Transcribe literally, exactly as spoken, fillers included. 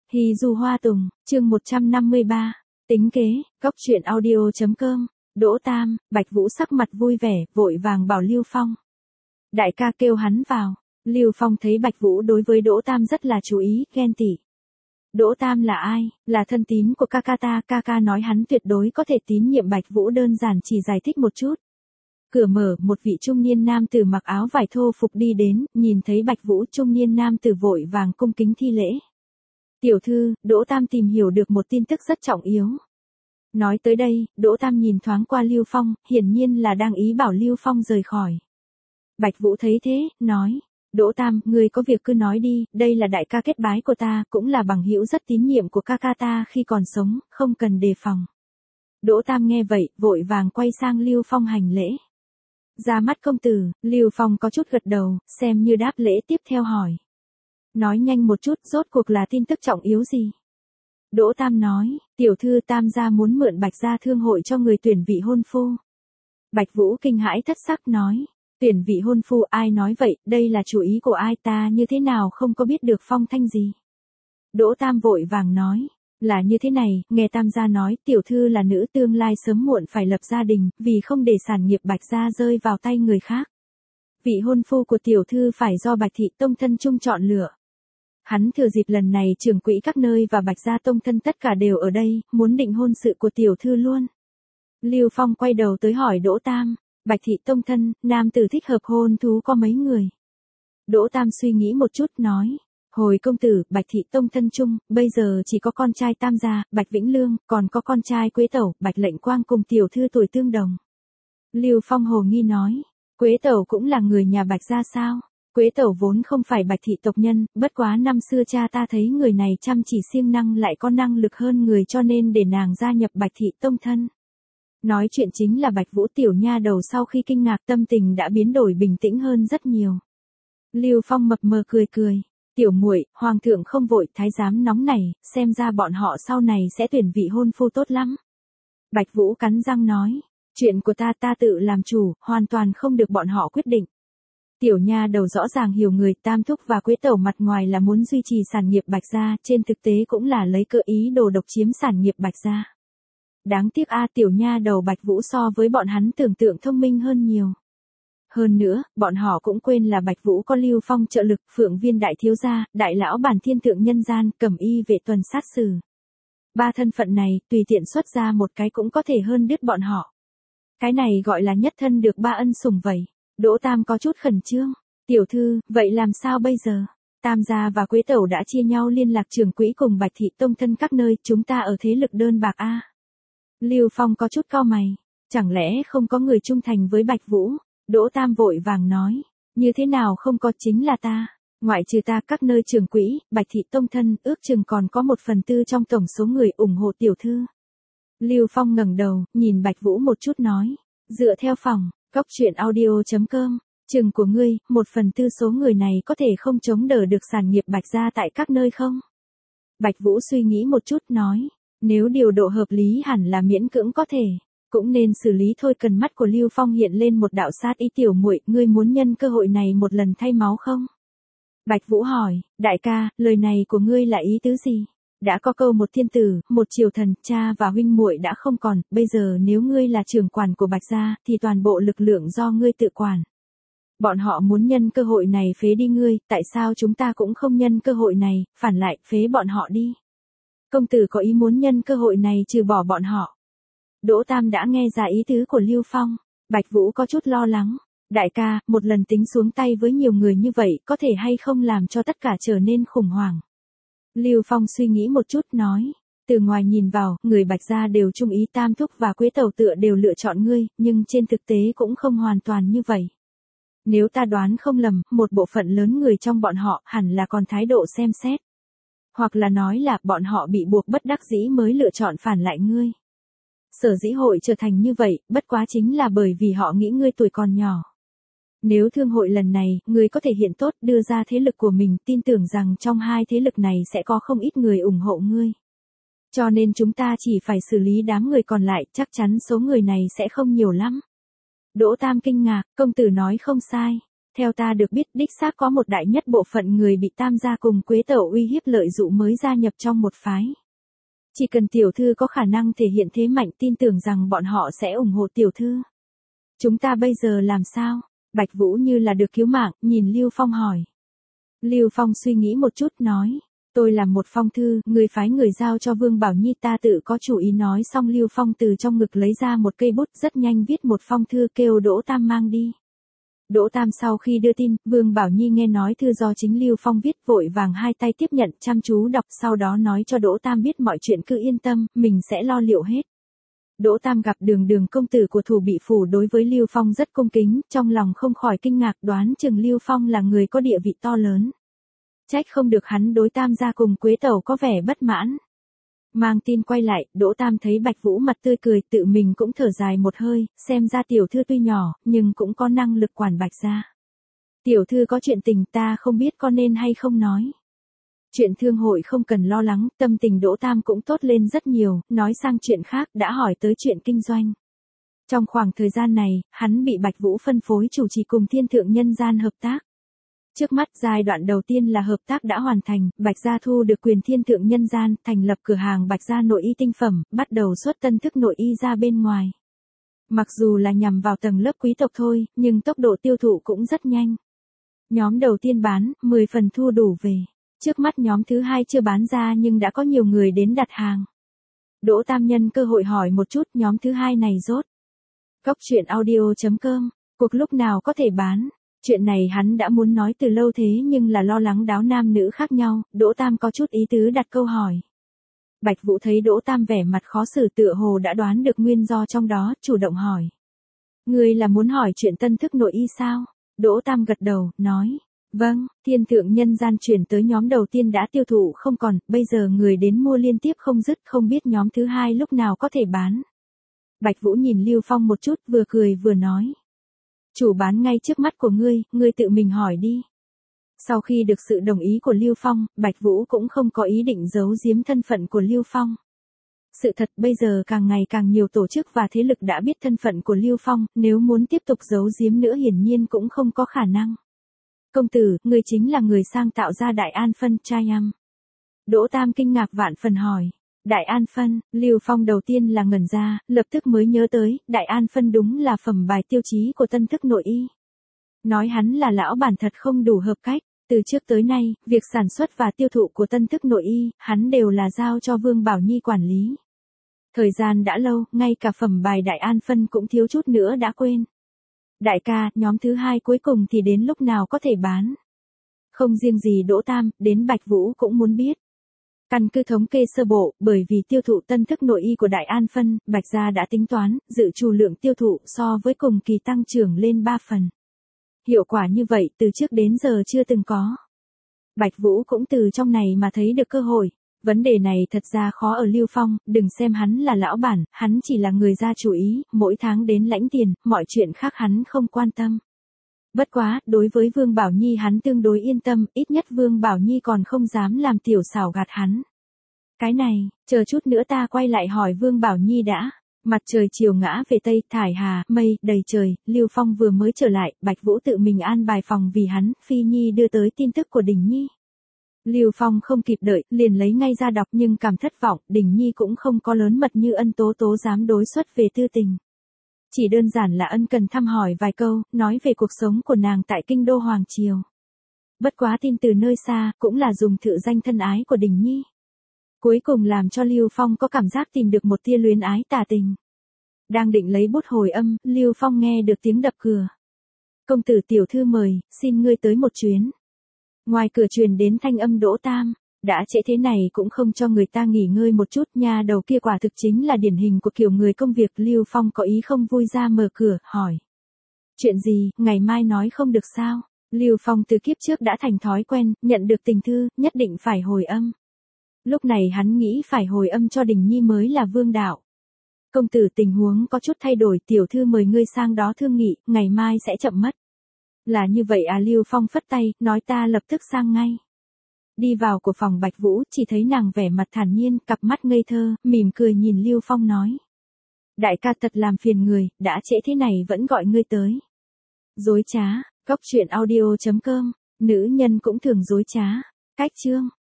Hy du hoa tùng, chương một trăm năm mươi ba, tính kế, góc truyện audio.com, Đỗ Tam, Bạch Vũ sắc mặt vui vẻ, vội vàng bảo Lưu Phong. Đại ca kêu hắn vào, Lưu Phong thấy Bạch Vũ đối với Đỗ Tam rất là chú ý, ghen tị. Đỗ Tam là ai? Là thân tín của ca ca ta, ca ca nói hắn tuyệt đối có thể tín nhiệm Bạch Vũ, đơn giản chỉ giải thích một chút. Cửa mở, một vị trung niên nam tử mặc áo vải thô phục đi đến, nhìn thấy Bạch Vũ, trung niên nam tử vội vàng cung kính thi lễ. Tiểu thư, Đỗ Tam tìm hiểu được một tin tức rất trọng yếu. Nói tới đây, Đỗ Tam nhìn thoáng qua Lưu Phong, hiển nhiên là đang ý bảo Lưu Phong rời khỏi. Bạch Vũ thấy thế, nói, Đỗ Tam, người có việc cứ nói đi, đây là đại ca kết bái của ta, cũng là bằng hữu rất tín nhiệm của ca ca ta khi còn sống, không cần đề phòng. Đỗ Tam nghe vậy, vội vàng quay sang Lưu Phong hành lễ. Ra mắt công tử, Lưu Phong có chút gật đầu, xem như đáp lễ, tiếp theo hỏi. Nói nhanh một chút, rốt cuộc là tin tức trọng yếu gì? Đỗ Tam nói, tiểu thư Tam gia muốn mượn Bạch gia thương hội cho người tuyển vị hôn phu. Bạch Vũ kinh hãi thất sắc nói, tuyển vị hôn phu, ai nói vậy, đây là chủ ý của ai, ta như thế nào không có biết được phong thanh gì? Đỗ Tam vội vàng nói, là như thế này, nghe Tam gia nói, tiểu thư là nữ, tương lai sớm muộn phải lập gia đình, vì không để sản nghiệp Bạch gia rơi vào tay người khác. Vị hôn phu của tiểu thư phải do Bạch thị tông thân chung chọn lựa. Hắn thừa dịp lần này trưởng quỹ các nơi và Bạch gia tông thân tất cả đều ở đây, muốn định hôn sự của tiểu thư luôn. Lưu Phong quay đầu tới hỏi Đỗ Tam, Bạch thị tông thân, nam tử thích hợp hôn thú có mấy người? Đỗ Tam suy nghĩ một chút nói, hồi công tử, Bạch thị tông thân chung, bây giờ chỉ có con trai Tam gia, Bạch Vĩnh Lương, còn có con trai Quế Tẩu, Bạch Lệnh Quang cùng tiểu thư tuổi tương đồng. Lưu Phong hồ nghi nói, Quế Tẩu cũng là người nhà Bạch gia sao? Quế Tẩu vốn không phải Bạch thị tộc nhân, bất quá năm xưa cha ta thấy người này chăm chỉ siêng năng lại có năng lực hơn người cho nên để nàng gia nhập Bạch thị tông thân. Nói chuyện chính là Bạch Vũ, tiểu nha đầu sau khi kinh ngạc tâm tình đã biến đổi bình tĩnh hơn rất nhiều. Lưu Phong mập mờ cười cười, tiểu muội, hoàng thượng không vội, thái giám nóng này, xem ra bọn họ sau này sẽ tuyển vị hôn phu tốt lắm. Bạch Vũ cắn răng nói, chuyện của ta ta tự làm chủ, hoàn toàn không được bọn họ quyết định. Tiểu nha đầu rõ ràng hiểu người, Tam thúc và Quế Tẩu mặt ngoài là muốn duy trì sản nghiệp Bạch gia, trên thực tế cũng là lấy cơ ý đồ độc chiếm sản nghiệp Bạch gia. Đáng tiếc a, tiểu nha đầu Bạch Vũ so với bọn hắn tưởng tượng thông minh hơn nhiều. Hơn nữa, bọn họ cũng quên là Bạch Vũ có Lưu Phong trợ lực, Phượng Viên đại thiếu gia, đại lão bản thiên thượng nhân gian, cẩm y vệ tuần sát xử. Ba thân phận này, tùy tiện xuất ra một cái cũng có thể hơn đứt bọn họ. Cái này gọi là nhất thân được ba ân sủng vậy. Đỗ Tam có chút khẩn trương, tiểu thư, vậy làm sao bây giờ? Tam gia và Quế Tẩu đã chia nhau liên lạc trưởng quỹ cùng Bạch thị tông thân các nơi, chúng ta ở thế lực đơn bạc a. Lưu Phong có chút cau mày, chẳng lẽ không có người trung thành với Bạch Vũ? Đỗ Tam vội vàng nói, như thế nào không có, chính là ta, ngoại trừ ta các nơi trưởng quỹ, Bạch thị tông thân, ước chừng còn có một phần tư trong tổng số người ủng hộ tiểu thư. Lưu Phong ngẩng đầu, nhìn Bạch Vũ một chút nói, dựa theo phòng, góc truyện audio.com, chừng của ngươi, một phần tư số người này có thể không chống đỡ được sản nghiệp Bạch gia tại các nơi không? Bạch Vũ suy nghĩ một chút nói, nếu điều độ hợp lý hẳn là miễn cưỡng có thể, cũng nên xử lý thôi. Cần mắt của Lưu Phong hiện lên một đạo sát ý, tiểu muội, ngươi muốn nhân cơ hội này một lần thay máu không? Bạch Vũ hỏi, đại ca, lời này của ngươi là ý tứ gì? Đã có câu một thiên tử, một triều thần, cha và huynh muội đã không còn, bây giờ nếu ngươi là trưởng quản của Bạch gia, thì toàn bộ lực lượng do ngươi tự quản. Bọn họ muốn nhân cơ hội này phế đi ngươi, tại sao chúng ta cũng không nhân cơ hội này, phản lại, phế bọn họ đi? Công tử có ý muốn nhân cơ hội này trừ bỏ bọn họ. Đỗ Tam đã nghe ra ý tứ của Lưu Phong, Bạch Vũ có chút lo lắng. Đại ca, một lần tính xuống tay với nhiều người như vậy, có thể hay không làm cho tất cả trở nên khủng hoảng? Lưu Phong suy nghĩ một chút nói, từ ngoài nhìn vào, người Bạch gia đều trung ý, Tam thúc và Quế Tẩu tựa đều lựa chọn ngươi, nhưng trên thực tế cũng không hoàn toàn như vậy. Nếu ta đoán không lầm, một bộ phận lớn người trong bọn họ hẳn là còn thái độ xem xét. Hoặc là nói là bọn họ bị buộc bất đắc dĩ mới lựa chọn phản lại ngươi. Sở dĩ hội trở thành như vậy, bất quá chính là bởi vì họ nghĩ ngươi tuổi còn nhỏ. Nếu thương hội lần này, ngươi có thể hiện tốt, đưa ra thế lực của mình, tin tưởng rằng trong hai thế lực này sẽ có không ít người ủng hộ ngươi. Cho nên chúng ta chỉ phải xử lý đám người còn lại, chắc chắn số người này sẽ không nhiều lắm. Đỗ Tam kinh ngạc, công tử nói không sai. Theo ta được biết, đích xác có một đại nhất bộ phận người bị Tam gia cùng Quế Tẩu uy hiếp lợi dụ mới gia nhập trong một phái. Chỉ cần tiểu thư có khả năng thể hiện thế mạnh, tin tưởng rằng bọn họ sẽ ủng hộ tiểu thư. Chúng ta bây giờ làm sao? Bạch Vũ như là được cứu mạng, nhìn Lưu Phong hỏi. Lưu Phong suy nghĩ một chút nói. Tôi làm một phong thư, người phái người giao cho Vương Bảo Nhi, ta tự có chủ ý. Nói xong Lưu Phong từ trong ngực lấy ra một cây bút, rất nhanh viết một phong thư kêu Đỗ Tam mang đi. Đỗ Tam sau khi đưa tin, Vương Bảo Nhi nghe nói thư do chính Lưu Phong viết, vội vàng hai tay tiếp nhận, chăm chú đọc, sau đó nói cho Đỗ Tam biết mọi chuyện cứ yên tâm, mình sẽ lo liệu hết. Đỗ Tam gặp Đường Đường công tử của Thủ Bị phủ đối với Lưu Phong rất cung kính, trong lòng không khỏi kinh ngạc, đoán chừng Lưu Phong là người có địa vị to lớn. Trách không được hắn đối Tam gia cùng Quế Tẩu có vẻ bất mãn. Mang tin quay lại, Đỗ Tam thấy Bạch Vũ mặt tươi cười, tự mình cũng thở dài một hơi, xem ra tiểu thư tuy nhỏ, nhưng cũng có năng lực quản Bạch gia. Tiểu thư có chuyện tình, ta không biết có nên hay không nói. Chuyện thương hội không cần lo lắng, tâm tình Đỗ Tam cũng tốt lên rất nhiều, nói sang chuyện khác, đã hỏi tới chuyện kinh doanh. Trong khoảng thời gian này, hắn bị Bạch Vũ phân phối chủ trì cùng Thiên Thượng Nhân Gian hợp tác. Trước mắt giai đoạn đầu tiên là hợp tác đã hoàn thành, Bạch gia thu được quyền Thiên Thượng Nhân Gian, thành lập cửa hàng Bạch gia nội y tinh phẩm, bắt đầu xuất tân thức nội y ra bên ngoài. Mặc dù là nhằm vào tầng lớp quý tộc thôi, nhưng tốc độ tiêu thụ cũng rất nhanh. Nhóm đầu tiên bán, mười phần thu đủ về. Trước mắt nhóm thứ hai chưa bán ra nhưng đã có nhiều người đến đặt hàng. Đỗ Tam nhân cơ hội hỏi một chút, nhóm thứ hai này rốt. Góc truyện audio chấm com, cuộc lúc nào có thể bán? Chuyện này hắn đã muốn nói từ lâu thế nhưng là lo lắng đáo nam nữ khác nhau, Đỗ Tam có chút ý tứ đặt câu hỏi. Bạch Vũ thấy Đỗ Tam vẻ mặt khó xử, tựa hồ đã đoán được nguyên do trong đó, chủ động hỏi. Ngươi là muốn hỏi chuyện tân thức nội y sao? Đỗ Tam gật đầu, nói. Vâng, Thiên Thượng Nhân Gian chuyển tới nhóm đầu tiên đã tiêu thụ không còn, bây giờ người đến mua liên tiếp không dứt, không biết nhóm thứ hai lúc nào có thể bán. Bạch Vũ nhìn Lưu Phong một chút, vừa cười vừa nói. Chủ bán ngay trước mắt của ngươi, ngươi tự mình hỏi đi. Sau khi được sự đồng ý của Lưu Phong, Bạch Vũ cũng không có ý định giấu giếm thân phận của Lưu Phong. Sự thật bây giờ càng ngày càng nhiều tổ chức và thế lực đã biết thân phận của Lưu Phong, nếu muốn tiếp tục giấu giếm nữa hiển nhiên cũng không có khả năng. Công tử, người chính là người sang tạo ra Đại An Phân Triumph. Đỗ Tam kinh ngạc vạn phần hỏi. Đại An Phân, Lưu Phong đầu tiên là ngẩn ra, lập tức mới nhớ tới, Đại An Phân đúng là phẩm bài tiêu chí của tân thức nội y. Nói hắn là lão bản thật không đủ hợp cách, từ trước tới nay, việc sản xuất và tiêu thụ của tân thức nội y, hắn đều là giao cho Vương Bảo Nhi quản lý. Thời gian đã lâu, ngay cả phẩm bài Đại An Phân cũng thiếu chút nữa đã quên. Đại ca, nhóm thứ hai cuối cùng thì đến lúc nào có thể bán? Không riêng gì Đỗ Tam, đến Bạch Vũ cũng muốn biết. Căn cứ thống kê sơ bộ, bởi vì tiêu thụ tân thức nội y của Đại An Phân, Bạch gia đã tính toán, dự trù lượng tiêu thụ so với cùng kỳ tăng trưởng lên ba phần. Hiệu quả như vậy từ trước đến giờ chưa từng có. Bạch Vũ cũng từ trong này mà thấy được cơ hội. Vấn đề này thật ra khó ở Lưu Phong, đừng xem hắn là lão bản, hắn chỉ là người ra chủ ý, mỗi tháng đến lãnh tiền, mọi chuyện khác hắn không quan tâm. Bất quá, đối với Vương Bảo Nhi hắn tương đối yên tâm, ít nhất Vương Bảo Nhi còn không dám làm tiểu xảo gạt hắn. Cái này, chờ chút nữa ta quay lại hỏi Vương Bảo Nhi đã. Mặt trời chiều ngã về tây, thải hà, mây, đầy trời, Lưu Phong vừa mới trở lại, Bạch Vũ tự mình an bài phòng vì hắn, Phi Nhi đưa tới tin tức của Đình Nhi. Lưu Phong không kịp đợi, liền lấy ngay ra đọc nhưng cảm thất vọng, Đình Nhi cũng không có lớn mật như Ân Tố Tố dám đối xuất về tư tình. Chỉ đơn giản là ân cần thăm hỏi vài câu, nói về cuộc sống của nàng tại kinh đô Hoàng Triều. Bất quá tin từ nơi xa, cũng là dùng thự danh thân ái của Đình Nhi. Cuối cùng làm cho Lưu Phong có cảm giác tìm được một tia luyến ái tà tình. Đang định lấy bút hồi âm, Lưu Phong nghe được tiếng đập cửa. Công tử tiểu thư mời, xin ngươi tới một chuyến. Ngoài cửa truyền đến thanh âm Đỗ Tam, đã trễ thế này cũng không cho người ta nghỉ ngơi một chút, nha đầu kia quả thực chính là điển hình của kiểu người công việc. Lưu Phong có ý không vui ra mở cửa, hỏi. Chuyện gì, ngày mai nói không được sao? Lưu Phong từ kiếp trước đã thành thói quen, nhận được tình thư, nhất định phải hồi âm. Lúc này hắn nghĩ phải hồi âm cho Đình Nhi mới là vương đạo. Công tử tình huống có chút thay đổi, tiểu thư mời ngươi sang đó thương nghị, ngày mai sẽ chậm mất. Là như vậy à? Lưu Phong phất tay, nói ta lập tức sang ngay. Đi vào của phòng Bạch Vũ, chỉ thấy nàng vẻ mặt thản nhiên, cặp mắt ngây thơ, mỉm cười nhìn Lưu Phong nói. Đại ca thật làm phiền người, đã trễ thế này vẫn gọi ngươi tới. Dối trá, Cóc truyện audio chấm com, nữ nhân cũng thường dối trá. Cách chương